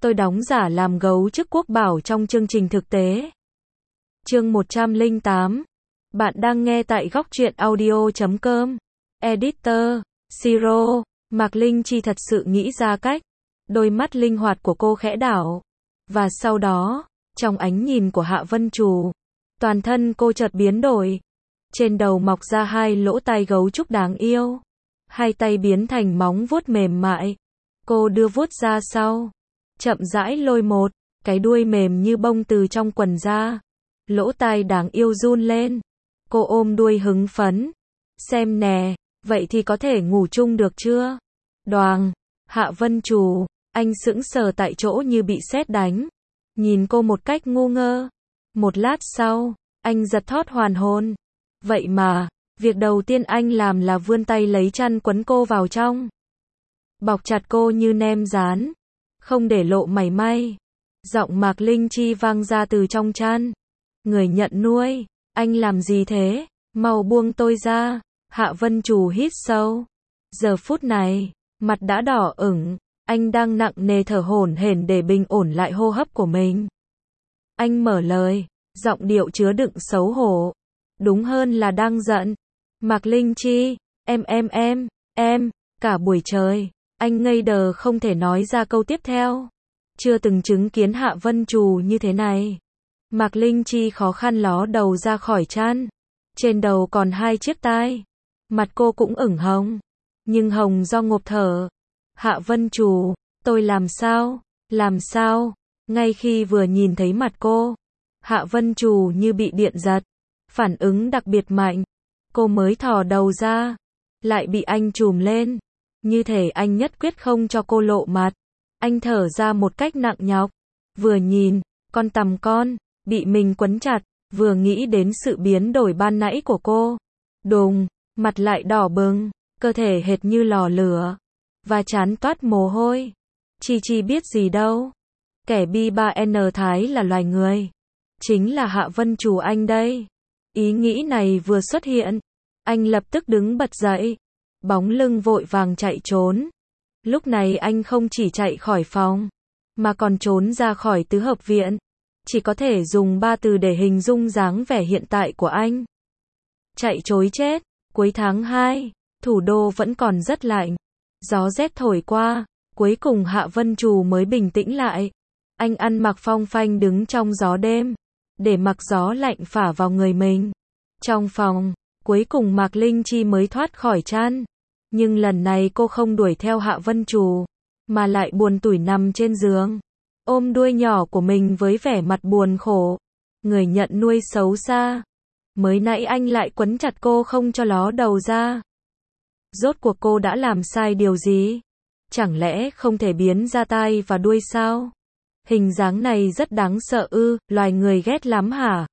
tôi đóng giả làm gấu chức quốc bảo trong chương trình thực tế. Chương 108. Bạn đang nghe tại góc truyện audio.com. Editor, Siro, Mạc Linh Chi thật sự nghĩ ra cách. Đôi mắt linh hoạt của cô khẽ đảo. Và sau đó, trong ánh nhìn của Hạ Vân Trù, toàn thân cô chợt biến đổi. Trên đầu mọc ra hai lỗ tai gấu trúc đáng yêu. Hai tay biến thành móng vuốt mềm mại. Cô đưa vuốt ra sau. Chậm rãi lôi một cái đuôi mềm như bông từ trong quần ra. Lỗ tai đáng yêu run lên. Cô ôm đuôi hứng phấn. Xem nè, vậy thì có thể ngủ chung được chưa? Đoàng, Hạ Vân Trù, anh sững sờ tại chỗ như bị sét đánh. Nhìn cô một cách ngu ngơ. Một lát sau, anh giật thót hoàn hồn. Vậy mà, việc đầu tiên anh làm là vươn tay lấy chăn quấn cô vào trong. Bọc chặt cô như nem rán. Không để lộ mảy may. Giọng Mạc Linh Chi vang ra từ trong chăn. Người nhận nuôi, anh làm gì thế? Mau buông tôi ra. Hạ Vân Trù hít sâu. Giờ phút này, mặt đã đỏ ửng. Anh đang nặng nề thở hổn hển để bình ổn lại hô hấp của mình. Anh mở lời, giọng điệu chứa đựng xấu hổ. Đúng hơn là đang giận. Mạc Linh Chi, em, cả buổi trời, anh ngây đờ không thể nói ra câu tiếp theo. Chưa từng chứng kiến Hạ Vân Trù như thế này. Mạc Linh Chi khó khăn ló đầu ra khỏi chăn. Trên đầu còn hai chiếc tai. Mặt cô cũng ửng hồng. Nhưng hồng do ngộp thở. Hạ Vân Trù, tôi làm sao? Ngay khi vừa nhìn thấy mặt cô, Hạ Vân Trù như bị điện giật. Phản ứng đặc biệt mạnh. Cô mới thò đầu ra. Lại bị anh chùm lên. Như thể anh nhất quyết không cho cô lộ mặt. Anh thở ra một cách nặng nhọc. Vừa nhìn, con tằm con, bị mình quấn chặt. Vừa nghĩ đến sự biến đổi ban nãy của cô. Đùng, mặt lại đỏ bừng. Cơ thể hệt như lò lửa. Và trán toát mồ hôi. Chi biết gì đâu. Kẻ B3N Thái là loài người. Chính là Hạ Vân Trù anh đây. Ý nghĩ này vừa xuất hiện. Anh lập tức đứng bật dậy. Bóng lưng vội vàng chạy trốn. Lúc này anh không chỉ chạy khỏi phòng, mà còn trốn ra khỏi tứ hợp viện. Chỉ có thể dùng 3 từ để hình dung dáng vẻ hiện tại của anh. Chạy trối chết. Cuối tháng 2, thủ đô vẫn còn rất lạnh. Gió rét thổi qua, cuối cùng Hạ Vân Trù mới bình tĩnh lại. Anh ăn mặc phong phanh đứng trong gió đêm, để mặc gió lạnh phả vào người mình. Trong phòng, cuối cùng Mạc Linh Chi mới thoát khỏi chăn. Nhưng lần này cô không đuổi theo Hạ Vân Trù, mà lại buồn tủi nằm trên giường, ôm đuôi nhỏ của mình với vẻ mặt buồn khổ. Người nhận nuôi xấu xa. Mới nãy anh lại quấn chặt cô không cho ló đầu ra. Rốt cuộc cô đã làm sai điều gì? Chẳng lẽ không thể biến ra tai và đuôi sao? Hình dáng này rất đáng sợ ư, loài người ghét lắm hả?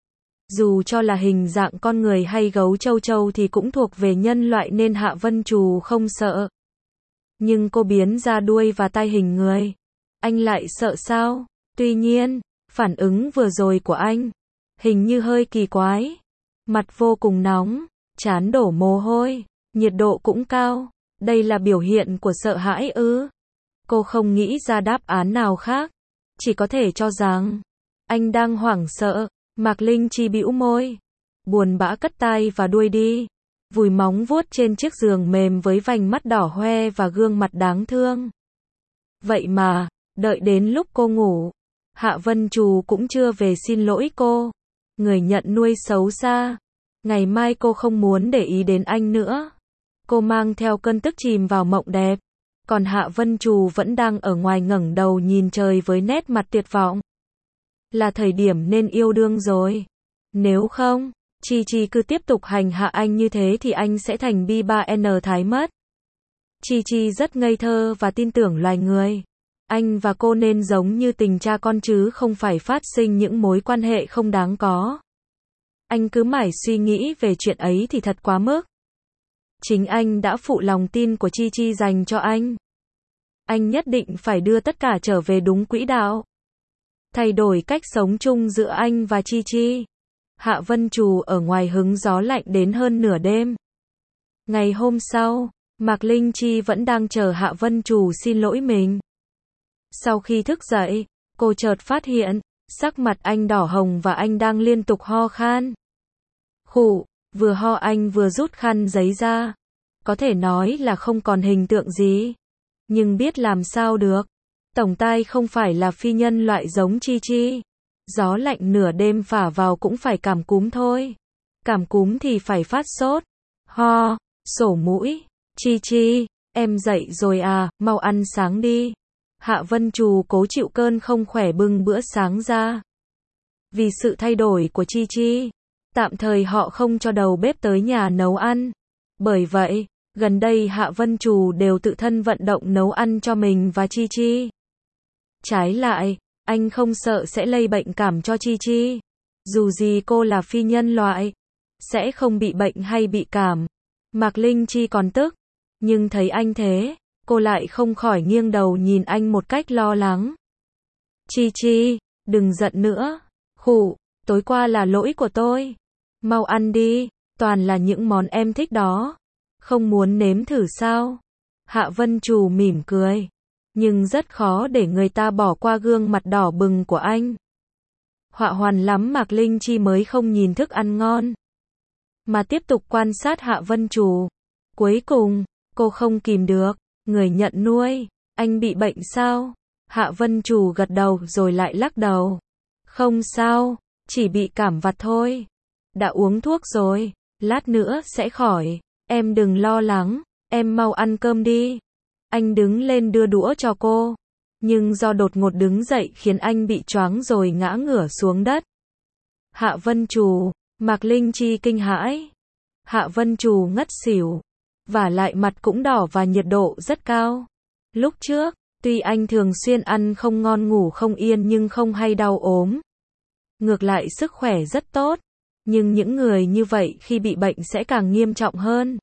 Dù cho là hình dạng con người hay gấu châu châu thì cũng thuộc về nhân loại nên Hạ Vân Trù không sợ. Nhưng cô biến ra đuôi và tai hình người. Anh lại sợ sao? Tuy nhiên, phản ứng vừa rồi của anh hình như hơi kỳ quái. Mặt vô cùng nóng, trán đổ mồ hôi, nhiệt độ cũng cao. Đây là biểu hiện của sợ hãi ư? Cô không nghĩ ra đáp án nào khác. Chỉ có thể cho rằng anh đang hoảng sợ. Mạc Linh Chi bĩu môi, buồn bã cất tai và đuôi đi, vùi móng vuốt trên chiếc giường mềm với vành mắt đỏ hoe và gương mặt đáng thương. Vậy mà, đợi đến lúc cô ngủ, Hạ Vân Trù cũng chưa về xin lỗi cô. Người nhận nuôi xấu xa. Ngày mai cô không muốn để ý đến anh nữa. Cô mang theo cơn tức chìm vào mộng đẹp. Còn Hạ Vân Trù vẫn đang ở ngoài ngẩng đầu nhìn trời với nét mặt tuyệt vọng. Là thời điểm nên yêu đương rồi. Nếu không, Chi cứ tiếp tục hành hạ anh như thế thì anh sẽ thành B3N Thái mất. Chi rất ngây thơ và tin tưởng loài người. Anh và cô nên giống như tình cha con chứ không phải phát sinh những mối quan hệ không đáng có. Anh cứ mãi suy nghĩ về chuyện ấy thì thật quá mức. Chính anh đã phụ lòng tin của Chi dành cho anh. Anh nhất định phải đưa tất cả trở về đúng quỹ đạo. Thay đổi cách sống chung giữa anh và Chi. Hạ Vân Trù ở ngoài hứng gió lạnh đến hơn nửa đêm. Ngày hôm sau, Mạc Linh Chi vẫn đang chờ Hạ Vân Trù xin lỗi mình. Sau khi thức dậy, cô chợt phát hiện, sắc mặt anh đỏ hồng và anh đang liên tục ho khan. Khụ, vừa ho anh vừa rút khăn giấy ra. Có thể nói là không còn hình tượng gì. Nhưng biết làm sao được. Tổng tai không phải là phi nhân loại giống Chi Chi. Gió lạnh nửa đêm phả vào cũng phải cảm cúm thôi. Cảm cúm thì phải phát sốt, ho, sổ mũi. Chi Chi, em dậy rồi à, mau ăn sáng đi. Hạ Vân Trù cố chịu cơn không khỏe bưng bữa sáng ra. Vì sự thay đổi của Chi Chi, tạm thời họ không cho đầu bếp tới nhà nấu ăn. Bởi vậy, gần đây Hạ Vân Trù đều tự thân vận động nấu ăn cho mình và Chi Chi. Trái lại, anh không sợ sẽ lây bệnh cảm cho Chi Chi. Dù gì cô là phi nhân loại, sẽ không bị bệnh hay bị cảm. Mạc Linh Chi còn tức, nhưng thấy anh thế, cô lại không khỏi nghiêng đầu nhìn anh một cách lo lắng. Chi Chi, đừng giận nữa. Khụ, tối qua là lỗi của tôi. Mau ăn đi, toàn là những món em thích đó. Không muốn nếm thử sao? Hạ Vân Trù mỉm cười. Nhưng rất khó để người ta bỏ qua gương mặt đỏ bừng của anh. Họa hoàn lắm Mạc Linh Chi mới không nhìn thức ăn ngon, mà tiếp tục quan sát Hạ Vân Trù. Cuối cùng, cô không kìm được, người nhận nuôi, anh bị bệnh sao? Hạ Vân Trù gật đầu rồi lại lắc đầu. Không sao, chỉ bị cảm vặt thôi. Đã uống thuốc rồi, lát nữa sẽ khỏi, em đừng lo lắng, em mau ăn cơm đi. Anh đứng lên đưa đũa cho cô, nhưng do đột ngột đứng dậy khiến anh bị choáng rồi ngã ngửa xuống đất. Hạ Vân Trù, Mạc Linh Chi kinh hãi. Hạ Vân Trù ngất xỉu, vả lại mặt cũng đỏ và nhiệt độ rất cao. Lúc trước, tuy anh thường xuyên ăn không ngon ngủ không yên nhưng không hay đau ốm. Ngược lại sức khỏe rất tốt, nhưng những người như vậy khi bị bệnh sẽ càng nghiêm trọng hơn.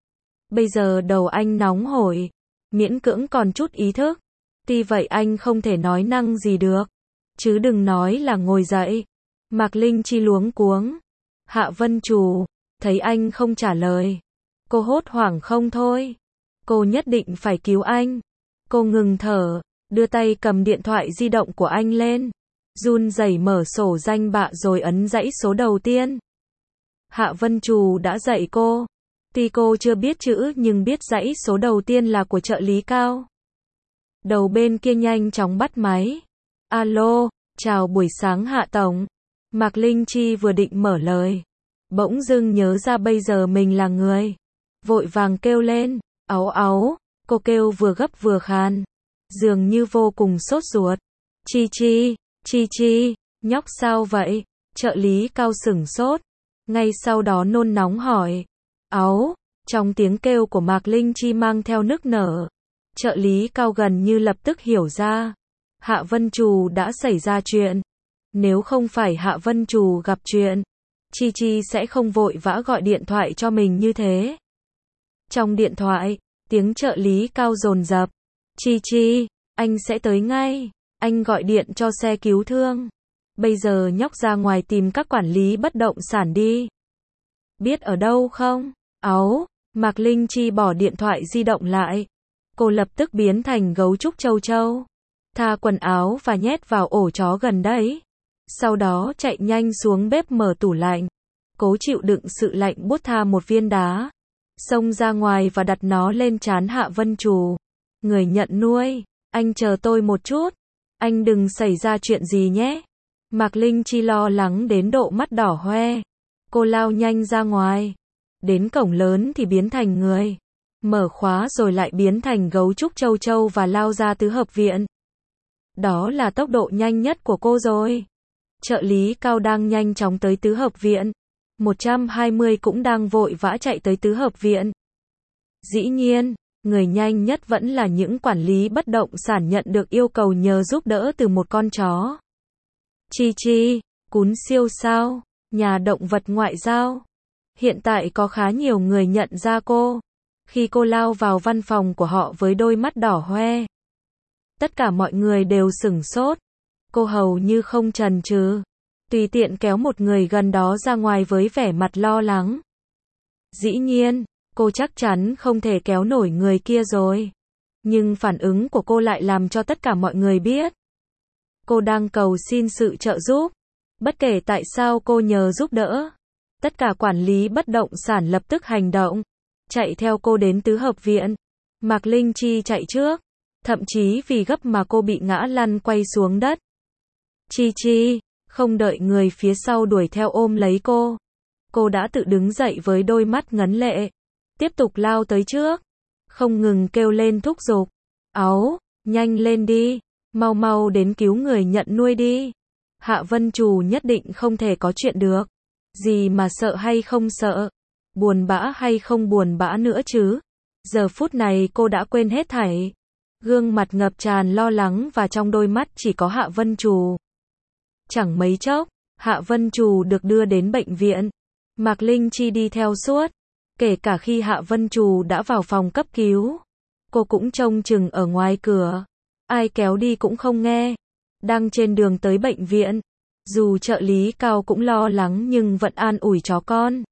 Bây giờ đầu anh nóng hổi, miễn cưỡng còn chút ý thức. Tuy vậy anh không thể nói năng gì được, chứ đừng nói là ngồi dậy. Mạc Linh Chi luống cuống. Hạ Vân Trù, thấy anh không trả lời. Cô hốt hoảng không thôi. Cô nhất định phải cứu anh. Cô ngừng thở, đưa tay cầm điện thoại di động của anh lên. Run rẩy mở sổ danh bạ rồi ấn dãy số đầu tiên. Hạ Vân Trù đã dạy cô. Tuy cô chưa biết chữ nhưng biết dãy số đầu tiên là của trợ lý Cao. Đầu bên kia nhanh chóng bắt máy. Alo, chào buổi sáng Hạ Tổng. Mạc Linh Chi vừa định mở lời, bỗng dưng nhớ ra bây giờ mình là người. Vội vàng kêu lên, áu áu, cô kêu vừa gấp vừa khan. Dường như vô cùng sốt ruột. Chi Chi, Chi Chi, nhóc sao vậy? Trợ lý Cao sửng sốt. Ngay sau đó nôn nóng hỏi. Áu, trong tiếng kêu của Mạc Linh Chi mang theo nức nở. Trợ lý Cao gần như lập tức hiểu ra. Hạ Vân Trù đã xảy ra chuyện. Nếu không phải Hạ Vân Trù gặp chuyện, Chi Chi sẽ không vội vã gọi điện thoại cho mình như thế. Trong điện thoại, tiếng trợ lý Cao dồn dập. Chi Chi, anh sẽ tới ngay. Anh gọi điện cho xe cứu thương. Bây giờ nhóc ra ngoài tìm các quản lý bất động sản đi. Biết ở đâu không? Áu, Mạc Linh Chi bỏ điện thoại di động lại. Cô lập tức biến thành gấu trúc châu châu. Tha quần áo và nhét vào ổ chó gần đấy. Sau đó chạy nhanh xuống bếp mở tủ lạnh. Cố chịu đựng sự lạnh buốt tha một viên đá. Xông ra ngoài và đặt nó lên trán Hạ Vân Trù. Người nhận nuôi, anh chờ tôi một chút. Anh đừng xảy ra chuyện gì nhé. Mạc Linh Chi lo lắng đến độ mắt đỏ hoe. Cô lao nhanh ra ngoài. Đến cổng lớn thì biến thành người. Mở khóa rồi lại biến thành gấu trúc châu châu và lao ra tứ hợp viện. Đó là tốc độ nhanh nhất của cô rồi. Trợ lý Cao đang nhanh chóng tới tứ hợp viện. 120 cũng đang vội vã chạy tới tứ hợp viện. Dĩ nhiên, người nhanh nhất vẫn là những quản lý bất động sản nhận được yêu cầu nhờ giúp đỡ từ một con chó. Chi Chi, cún siêu sao, nhà động vật ngoại giao. Hiện tại có khá nhiều người nhận ra cô. Khi cô lao vào văn phòng của họ với đôi mắt đỏ hoe. Tất cả mọi người đều sửng sốt. Cô hầu như không chần chừ, tùy tiện kéo một người gần đó ra ngoài với vẻ mặt lo lắng. Dĩ nhiên, cô chắc chắn không thể kéo nổi người kia rồi. Nhưng phản ứng của cô lại làm cho tất cả mọi người biết. Cô đang cầu xin sự trợ giúp. Bất kể tại sao cô nhờ giúp đỡ. Tất cả quản lý bất động sản lập tức hành động. Chạy theo cô đến tứ hợp viện. Mạc Linh Chi chạy trước. Thậm chí vì gấp mà cô bị ngã lăn quay xuống đất. Chi Chi, không đợi người phía sau đuổi theo ôm lấy cô. Cô đã tự đứng dậy với đôi mắt ngấn lệ. Tiếp tục lao tới trước. Không ngừng kêu lên thúc giục. Áu, nhanh lên đi. Mau mau đến cứu người nhận nuôi đi. Hạ Vân Trù nhất định không thể có chuyện được. Gì mà sợ hay không sợ. Buồn bã hay không buồn bã nữa chứ. Giờ phút này cô đã quên hết thảy. Gương mặt ngập tràn lo lắng và trong đôi mắt chỉ có Hạ Vân Trù. Chẳng mấy chốc, Hạ Vân Trù được đưa đến bệnh viện. Mạc Linh Chi đi theo suốt. Kể cả khi Hạ Vân Trù đã vào phòng cấp cứu. Cô cũng trông chừng ở ngoài cửa. Ai kéo đi cũng không nghe. Đang trên đường tới bệnh viện. Dù trợ lý Cao cũng lo lắng nhưng vẫn an ủi chó con.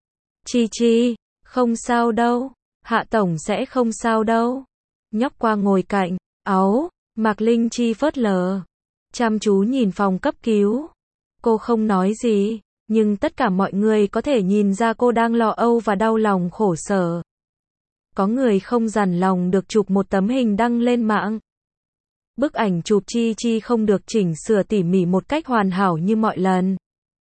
Chi Chi, không sao đâu. Hạ Tổng sẽ không sao đâu. Nhóc qua ngồi cạnh. Áu, Mạc Linh Chi phớt lờ. Chăm chú nhìn phòng cấp cứu. Cô không nói gì. Nhưng tất cả mọi người có thể nhìn ra cô đang lo âu và đau lòng khổ sở. Có người không dằn lòng được chụp một tấm hình đăng lên mạng. Bức ảnh chụp Chi Chi không được chỉnh sửa tỉ mỉ một cách hoàn hảo như mọi lần.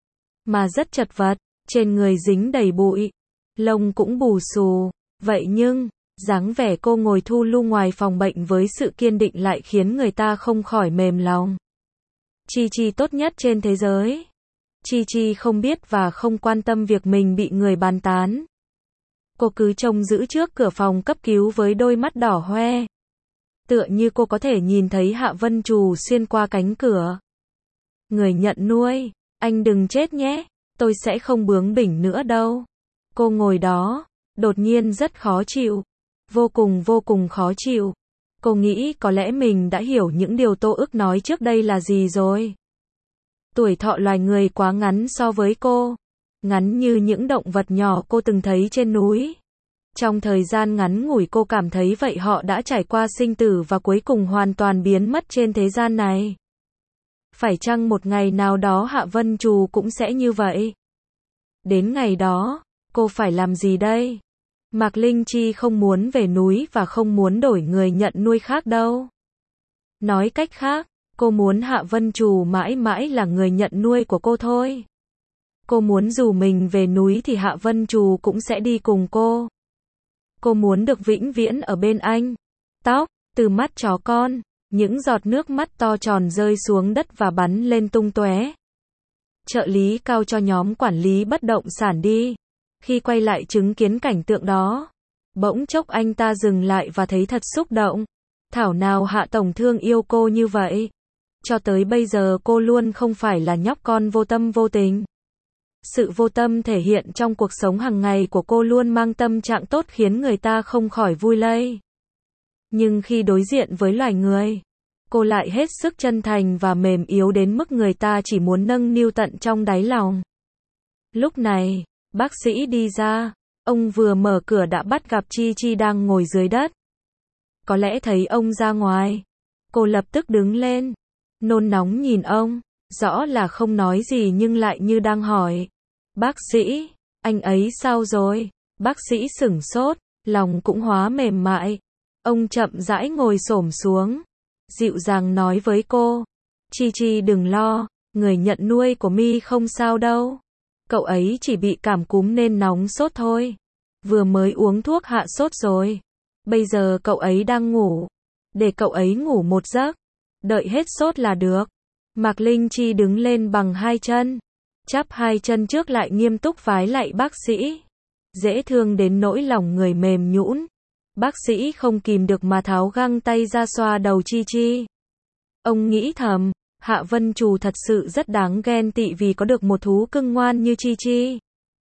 Mà rất chật vật, trên người dính đầy bụi. Lông cũng bù xù. Vậy nhưng, dáng vẻ cô ngồi thu lu ngoài phòng bệnh với sự kiên định lại khiến người ta không khỏi mềm lòng. Chi Chi tốt nhất trên thế giới. Chi Chi không biết và không quan tâm việc mình bị người bàn tán. Cô cứ trông giữ trước cửa phòng cấp cứu với đôi mắt đỏ hoe. Tựa như cô có thể nhìn thấy Hạ Vân Trù xuyên qua cánh cửa. Người nhận nuôi, anh đừng chết nhé, tôi sẽ không bướng bỉnh nữa đâu. Cô ngồi đó, đột nhiên rất khó chịu. Vô cùng khó chịu. Cô nghĩ có lẽ mình đã hiểu những điều Tô Ức nói trước đây là gì rồi. Tuổi thọ loài người quá ngắn so với cô. Ngắn như những động vật nhỏ cô từng thấy trên núi. Trong thời gian ngắn ngủi cô cảm thấy vậy họ đã trải qua sinh tử và cuối cùng hoàn toàn biến mất trên thế gian này. Phải chăng một ngày nào đó Hạ Vân Trù cũng sẽ như vậy? Đến ngày đó, cô phải làm gì đây? Mạc Linh Chi không muốn về núi và không muốn đổi người nhận nuôi khác đâu. Nói cách khác, cô muốn Hạ Vân Trù mãi mãi là người nhận nuôi của cô thôi. Cô muốn dù mình về núi thì Hạ Vân Trù cũng sẽ đi cùng cô. Cô muốn được vĩnh viễn ở bên anh. Tóc, từ mắt chó con, những giọt nước mắt to tròn rơi xuống đất và bắn lên tung tóe. Trợ lý Cao cho nhóm quản lý bất động sản đi. Khi quay lại chứng kiến cảnh tượng đó, bỗng chốc anh ta dừng lại và thấy thật xúc động. Thảo nào Hạ Tổng thương yêu cô như vậy. Cho tới bây giờ cô luôn không phải là nhóc con vô tâm vô tình. Sự vô tâm thể hiện trong cuộc sống hàng ngày của cô luôn mang tâm trạng tốt khiến người ta không khỏi vui lây. Nhưng khi đối diện với loài người, cô lại hết sức chân thành và mềm yếu đến mức người ta chỉ muốn nâng niu tận trong đáy lòng. Lúc này, bác sĩ đi ra, ông vừa mở cửa đã bắt gặp Chi Chi đang ngồi dưới đất. Có lẽ thấy ông ra ngoài, cô lập tức đứng lên, nôn nóng nhìn ông, rõ là không nói gì nhưng lại như đang hỏi. Bác sĩ, anh ấy sao rồi? Bác sĩ sửng sốt, lòng cũng hóa mềm mại. Ông chậm rãi ngồi xổm xuống, dịu dàng nói với cô. Chi Chi đừng lo, người nhận nuôi của Mi không sao đâu. Cậu ấy chỉ bị cảm cúm nên nóng sốt thôi. Vừa mới uống thuốc hạ sốt rồi. Bây giờ cậu ấy đang ngủ. Để cậu ấy ngủ một giấc. Đợi hết sốt là được. Mạc Linh Chi đứng lên bằng hai chân. Chắp hai chân trước lại nghiêm túc vái lạy bác sĩ. Dễ thương đến nỗi lòng người mềm nhũn. Bác sĩ không kìm được mà tháo găng tay ra xoa đầu Chi Chi. Ông nghĩ thầm, Hạ Vân Trù thật sự rất đáng ghen tị vì có được một thú cưng ngoan như Chi Chi.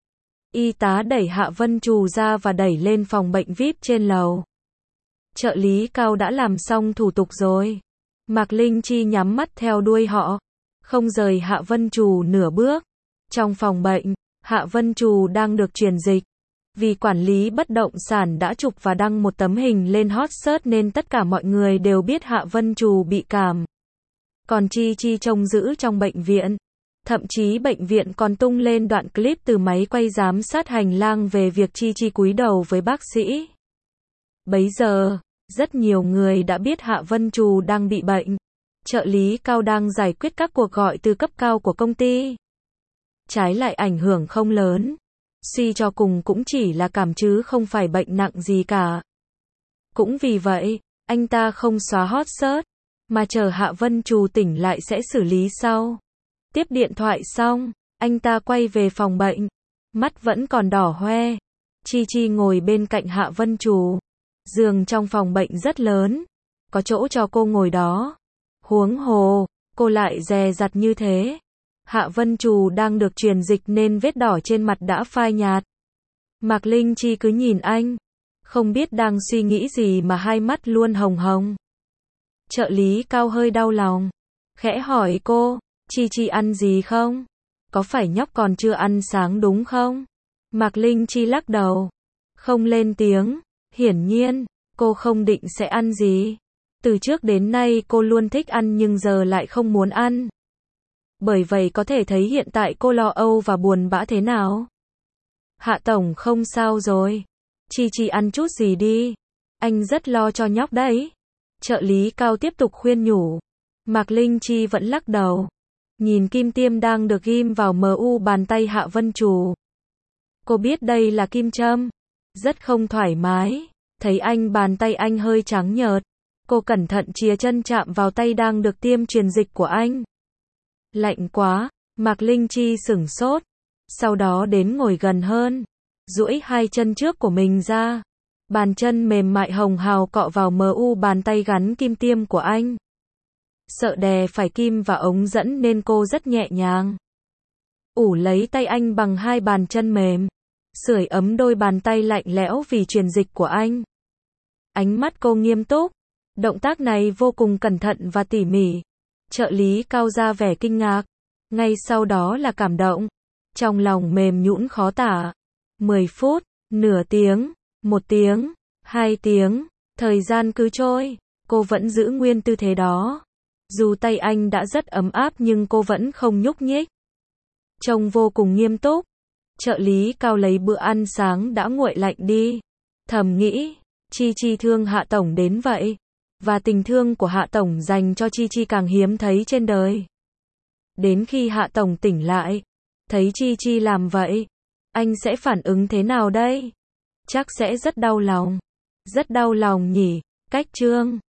Y tá đẩy Hạ Vân Trù ra và đẩy lên phòng bệnh VIP trên lầu. Trợ lý Cao đã làm xong thủ tục rồi. Mạc Linh Chi nhắm mắt theo đuôi họ, không rời Hạ Vân Trù nửa bước. Trong phòng bệnh, Hạ Vân Trù đang được truyền dịch. Vì quản lý bất động sản đã chụp và đăng một tấm hình lên hot search nên tất cả mọi người đều biết Hạ Vân Trù bị cảm. Còn Chi Chi trông giữ trong bệnh viện. Thậm chí bệnh viện còn tung lên đoạn clip từ máy quay giám sát hành lang về việc Chi Chi cúi đầu với bác sĩ. Bấy giờ, rất nhiều người đã biết Hạ Vân Trù đang bị bệnh. Trợ lý Cao đang giải quyết các cuộc gọi từ cấp cao của công ty. Trái lại ảnh hưởng không lớn. Suy cho cùng cũng chỉ là cảm chứ không phải bệnh nặng gì cả. Cũng vì vậy, anh ta không xóa hot search, mà chờ Hạ Vân Trù tỉnh lại sẽ xử lý sau. Tiếp điện thoại xong, anh ta quay về phòng bệnh. Mắt vẫn còn đỏ hoe. Chi Chi ngồi bên cạnh Hạ Vân Trù. Giường trong phòng bệnh rất lớn. Có chỗ cho cô ngồi đó. Huống hồ, cô lại dè dặt như thế. Hạ Vân Trù đang được truyền dịch nên vết đỏ trên mặt đã phai nhạt. Mạc Linh Chi cứ nhìn anh. Không biết đang suy nghĩ gì mà hai mắt luôn hồng hồng. Trợ lý Cao hơi đau lòng. Khẽ hỏi cô, Chi Chi ăn gì không? Có phải nhóc còn chưa ăn sáng đúng không? Mạc Linh Chi lắc đầu. Không lên tiếng. Hiển nhiên, cô không định sẽ ăn gì. Từ trước đến nay cô luôn thích ăn nhưng giờ lại không muốn ăn. Bởi vậy có thể thấy hiện tại cô lo âu và buồn bã thế nào. Hạ Tổng không sao rồi. Chi Chi ăn chút gì đi. Anh rất lo cho nhóc đấy. Trợ lý Cao tiếp tục khuyên nhủ. Mạc Linh Chi vẫn lắc đầu. Nhìn kim tiêm đang được ghim vào mu bàn tay Hạ Vân Trù. Cô biết đây là kim châm. Rất không thoải mái. Thấy bàn tay anh hơi trắng nhợt. Cô cẩn thận chìa chân chạm vào tay đang được tiêm truyền dịch của anh. Lạnh quá. Mạc Linh Chi sửng sốt. Sau đó đến ngồi gần hơn. Duỗi hai chân trước của mình ra. Bàn chân mềm mại hồng hào cọ vào mu bàn tay gắn kim tiêm của anh. Sợ đè phải kim và ống dẫn nên cô rất nhẹ nhàng. Ủ lấy tay anh bằng hai bàn chân mềm. Sưởi ấm đôi bàn tay lạnh lẽo vì truyền dịch của anh. Ánh mắt cô nghiêm túc. Động tác này vô cùng cẩn thận và tỉ mỉ. Trợ lý Cao ra vẻ kinh ngạc. Ngay sau đó là cảm động. Trong lòng mềm nhũn khó tả. 10 phút, nửa tiếng, 1 tiếng, 2 tiếng. Thời gian cứ trôi. Cô vẫn giữ nguyên tư thế đó. Dù tay anh đã rất ấm áp nhưng cô vẫn không nhúc nhích. Trông vô cùng nghiêm túc. Trợ lý Cao lấy bữa ăn sáng đã nguội lạnh đi. Thầm nghĩ, Chi Chi thương Hạ Tổng đến vậy. Và tình thương của Hạ Tổng dành cho Chi Chi càng hiếm thấy trên đời. Đến khi Hạ Tổng tỉnh lại, thấy Chi Chi làm vậy, anh sẽ phản ứng thế nào đây? Chắc sẽ rất đau lòng. Rất đau lòng nhỉ, cách chương.